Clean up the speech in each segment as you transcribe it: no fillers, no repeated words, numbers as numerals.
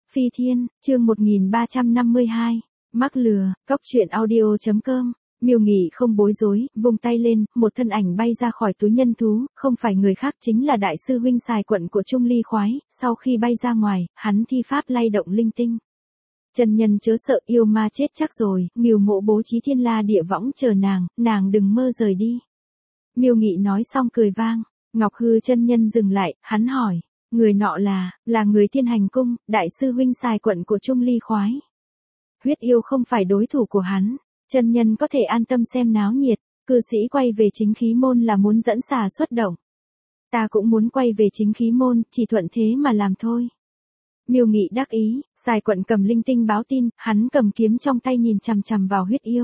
Phi Thiên, chương 1352, mắc lừa, cóc truyện audio.com. Miêu Nghị không bối rối, vung tay lên, một thân ảnh bay ra khỏi túi nhân thú, không phải người khác chính là đại sư huynh Sài Quận của Trung Ly Khoái. Sau khi bay ra ngoài, hắn thi pháp lay động linh tinh. Chân nhân chớ sợ, yêu ma chết chắc rồi, Ngưu Mộ bố trí thiên la địa võng chờ nàng đừng mơ rời đi. Miêu Nghị nói xong cười vang. Ngọc Hư chân nhân dừng lại, hắn hỏi, người nọ là người Thiên Hành Cung, đại sư huynh Sài Quận của Trung Ly Khoái. Huyết yêu không phải đối thủ của hắn, chân nhân có thể an tâm xem náo nhiệt. Cư sĩ quay về chính khí môn là muốn dẫn xà xuất động. Ta cũng muốn quay về chính khí môn, chỉ thuận thế mà làm thôi. Miêu Nghị đắc ý, Sài Quận cầm linh tinh báo tin, hắn cầm kiếm trong tay nhìn chằm chằm vào huyết yêu.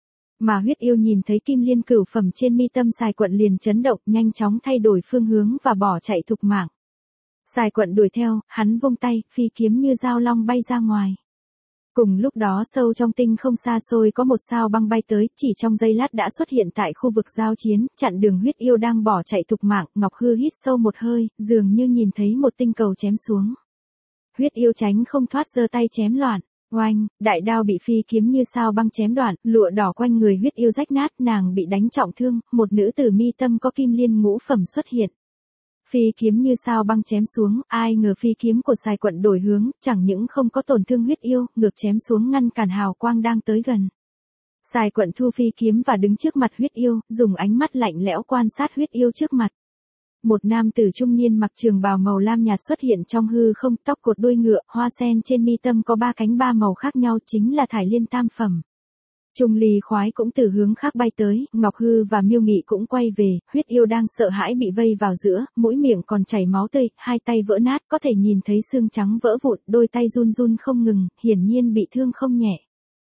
Mà huyết yêu nhìn thấy kim liên cửu phẩm trên mi tâm Sài Quận liền chấn động, nhanh chóng thay đổi phương hướng và bỏ chạy thục mạng. Sài Quận đuổi theo, hắn vung tay, phi kiếm như dao long bay ra ngoài. Cùng lúc đó sâu trong tinh không xa xôi có một sao băng bay tới, chỉ trong giây lát đã xuất hiện tại khu vực giao chiến, chặn đường huyết yêu đang bỏ chạy thục mạng. Ngọc Hư hít sâu một hơi, dường như nhìn thấy một tinh cầu chém xuống. Huyết yêu tránh không thoát, giơ tay chém loạn. Oanh, đại đao bị phi kiếm như sao băng chém đoạn, lụa đỏ quanh người huyết yêu rách nát, nàng bị đánh trọng thương, một nữ tử mi tâm có kim liên ngũ phẩm xuất hiện. Phi kiếm như sao băng chém xuống, ai ngờ phi kiếm của Sài Quận đổi hướng, chẳng những không có tổn thương huyết yêu, ngược chém xuống ngăn cản hào quang đang tới gần. Sài Quận thu phi kiếm và đứng trước mặt huyết yêu, dùng ánh mắt lạnh lẽo quan sát huyết yêu trước mặt. Một nam tử trung niên mặc trường bào màu lam nhạt xuất hiện trong hư không, tóc cột đuôi ngựa, hoa sen trên mi tâm có ba cánh ba màu khác nhau, chính là Thải Liên tam phẩm. Trung Ly Khoái cũng từ hướng khác bay tới, Ngọc Hư và Miêu Nghị cũng quay về, huyết yêu đang sợ hãi bị vây vào giữa, mũi miệng còn chảy máu tươi, hai tay vỡ nát, có thể nhìn thấy xương trắng vỡ vụn, đôi tay run run không ngừng, hiển nhiên bị thương không nhẹ.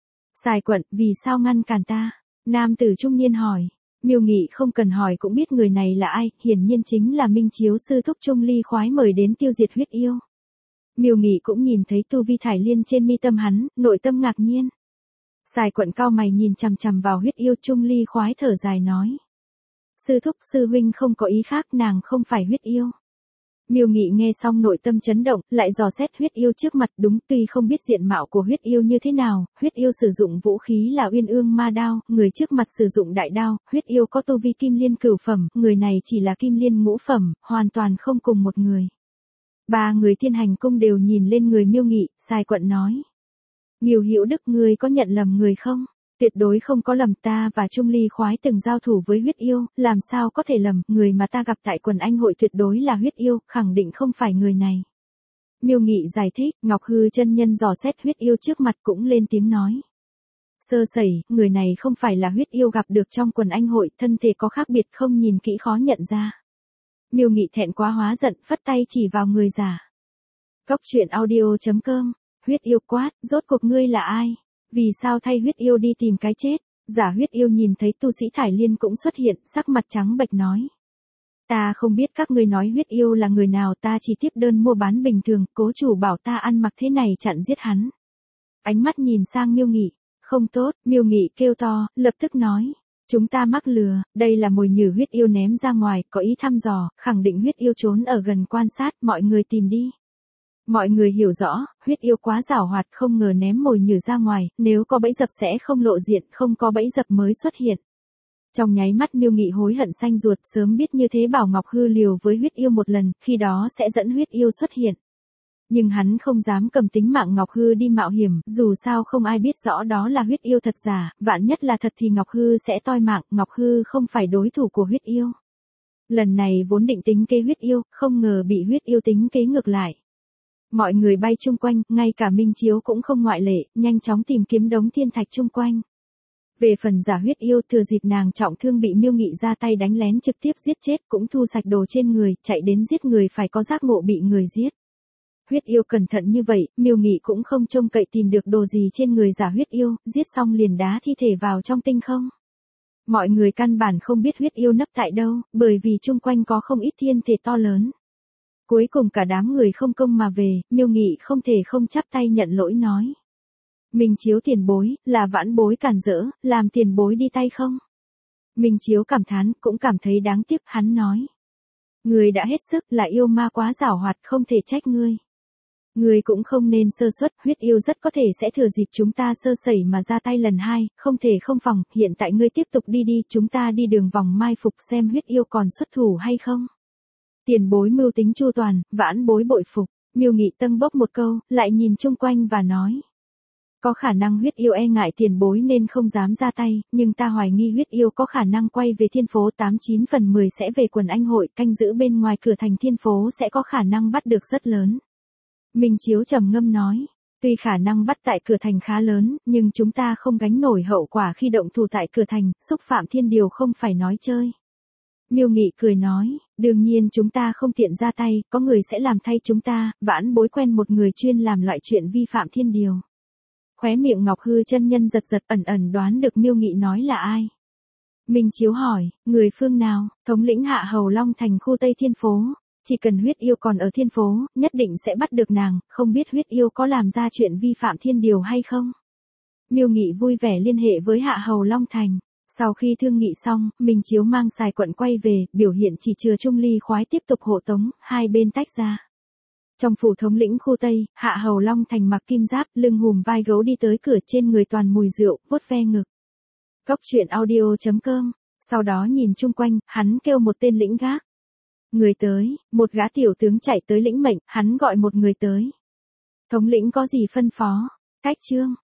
Sài Quận, vì sao ngăn cản ta? Nam tử trung niên hỏi. Miêu Nghị không cần hỏi cũng biết người này là ai, hiển nhiên chính là Minh Chiếu sư thúc Trung Ly Khoái mời đến tiêu diệt huyết yêu. Miêu Nghị cũng nhìn thấy tu vi Thải Liên trên mi tâm hắn, nội tâm ngạc nhiên. Sài Quận cao mày nhìn chằm chằm vào huyết yêu. Trung Ly Khoái thở dài nói. Sư thúc sư huynh không có ý khác, nàng không phải huyết yêu. Miêu Nghị nghe xong nội tâm chấn động, lại dò xét huyết yêu trước mặt. Đúng, tuy không biết diện mạo của huyết yêu như thế nào, huyết yêu sử dụng vũ khí là Uyên Ương Ma Đao, người trước mặt sử dụng đại đao, huyết yêu có tu vi kim liên cửu phẩm, người này chỉ là kim liên ngũ phẩm, hoàn toàn không cùng một người. Ba người Thiên Hành Cung đều nhìn lên người Miêu Nghị. Sài Quận nói. Ngưu Hữu Đức, ngươi có nhận lầm người không? Tuyệt đối không có lầm, ta và Trung Ly Khoái từng giao thủ với huyết yêu, làm sao có thể lầm, người mà ta gặp tại quần anh hội tuyệt đối là huyết yêu, khẳng định không phải người này. Miêu Nghị giải thích. Ngọc Hư chân nhân dò xét huyết yêu trước mặt cũng lên tiếng nói. Sơ sẩy, người này không phải là huyết yêu gặp được trong quần anh hội, thân thể có khác biệt, không nhìn kỹ khó nhận ra. Miêu Nghị thẹn quá hóa giận, phất tay chỉ vào người giả. Cóc truyện audio.com. Huyết yêu quát, rốt cuộc ngươi là ai? Vì sao thay huyết yêu đi tìm cái chết? Giả huyết yêu nhìn thấy tu sĩ Thải Liên cũng xuất hiện, sắc mặt trắng bệch nói. Ta không biết các ngươi nói huyết yêu là người nào, ta chỉ tiếp đơn mua bán bình thường, cố chủ bảo ta ăn mặc thế này chặn giết hắn. Ánh mắt nhìn sang Miêu Nghị. Không tốt, Miêu Nghị kêu to, lập tức nói. Chúng ta mắc lừa, đây là mồi nhử huyết yêu ném ra ngoài, có ý thăm dò, khẳng định huyết yêu trốn ở gần quan sát, mọi người tìm đi. Mọi người hiểu rõ, huyết yêu quá giảo hoạt, không ngờ ném mồi nhử ra ngoài, nếu có bẫy dập sẽ không lộ diện, không có bẫy dập mới xuất hiện. Trong nháy mắt Miêu Nghị hối hận xanh ruột, sớm biết như thế bảo Ngọc Hư liều với huyết yêu một lần, khi đó sẽ dẫn huyết yêu xuất hiện. Nhưng hắn không dám cầm tính mạng Ngọc Hư đi mạo hiểm, dù sao không ai biết rõ đó là huyết yêu thật giả, vạn nhất là thật thì Ngọc Hư sẽ toi mạng, Ngọc Hư không phải đối thủ của huyết yêu. Lần này vốn định tính kế huyết yêu, không ngờ bị huyết yêu tính kế ngược lại. Mọi người bay chung quanh, ngay cả Minh Chiếu cũng không ngoại lệ, nhanh chóng tìm kiếm đống thiên thạch chung quanh. Về phần giả huyết yêu, thừa dịp nàng trọng thương bị Miêu Nghị ra tay đánh lén trực tiếp giết chết, cũng thu sạch đồ trên người, chạy đến giết người phải có giác ngộ bị người giết. Huyết yêu cẩn thận như vậy, Miêu Nghị cũng không trông cậy tìm được đồ gì trên người giả huyết yêu, giết xong liền đá thi thể vào trong tinh không. Mọi người căn bản không biết huyết yêu nấp tại đâu, bởi vì chung quanh có không ít thiên thể to lớn. Cuối cùng cả đám người không công mà về, Miêu Nghị không thể không chắp tay nhận lỗi nói. Minh Chiếu tiền bối, là vãn bối cản rỡ, làm tiền bối đi tay không? Minh Chiếu cảm thán, cũng cảm thấy đáng tiếc, hắn nói. Người đã hết sức, là yêu ma quá giảo hoạt, không thể trách ngươi. Người cũng không nên sơ suất, huyết yêu rất có thể sẽ thừa dịp chúng ta sơ sẩy mà ra tay lần hai, không thể không phòng, hiện tại ngươi tiếp tục đi đi, chúng ta đi đường vòng mai phục xem huyết yêu còn xuất thủ hay không. Tiền bối mưu tính chu toàn, vãn bối bội phục, Miêu Nghị tâng bốc một câu, lại nhìn chung quanh và nói. Có khả năng huyết yêu e ngại tiền bối nên không dám ra tay, nhưng ta hoài nghi huyết yêu có khả năng quay về thiên phố 89 phần 10 sẽ về quần anh hội, canh giữ bên ngoài cửa thành thiên phố sẽ có khả năng bắt được rất lớn. Minh Chiếu trầm ngâm nói, tuy khả năng bắt tại cửa thành khá lớn, nhưng chúng ta không gánh nổi hậu quả khi động thủ tại cửa thành, xúc phạm thiên điều không phải nói chơi. Miêu Nghị cười nói, đương nhiên chúng ta không tiện ra tay, có người sẽ làm thay chúng ta, vãn bối quen một người chuyên làm loại chuyện vi phạm thiên điều. Khóe miệng Ngọc Hư chân nhân giật giật ẩn ẩn đoán được Miêu Nghị nói là ai. Minh Chiếu hỏi, người phương nào, thống lĩnh Hạ Hầu Long thành khu Tây Thiên Phố. Chỉ cần huyết yêu còn ở thiên phố, nhất định sẽ bắt được nàng, không biết huyết yêu có làm ra chuyện vi phạm thiên điều hay không. Miêu Nghị vui vẻ liên hệ với Hạ Hầu Long thành. Sau khi thương nghị xong, Minh Chiếu mang xài quận quay về, biểu hiện chỉ chừa Trung Ly khoái tiếp tục hộ tống, hai bên tách ra. Trong phủ thống lĩnh khu Tây, Hạ Hầu Long thành mặc kim giáp, lưng hùm vai gấu đi tới cửa, trên người toàn mùi rượu, vuốt ve ngực. Cốc truyện audio.com. Sau đó nhìn chung quanh, hắn kêu một tên lĩnh gác. Người tới, một gã tiểu tướng chạy tới lĩnh mệnh, hắn gọi một người tới. Thống lĩnh có gì phân phó? Cách chương.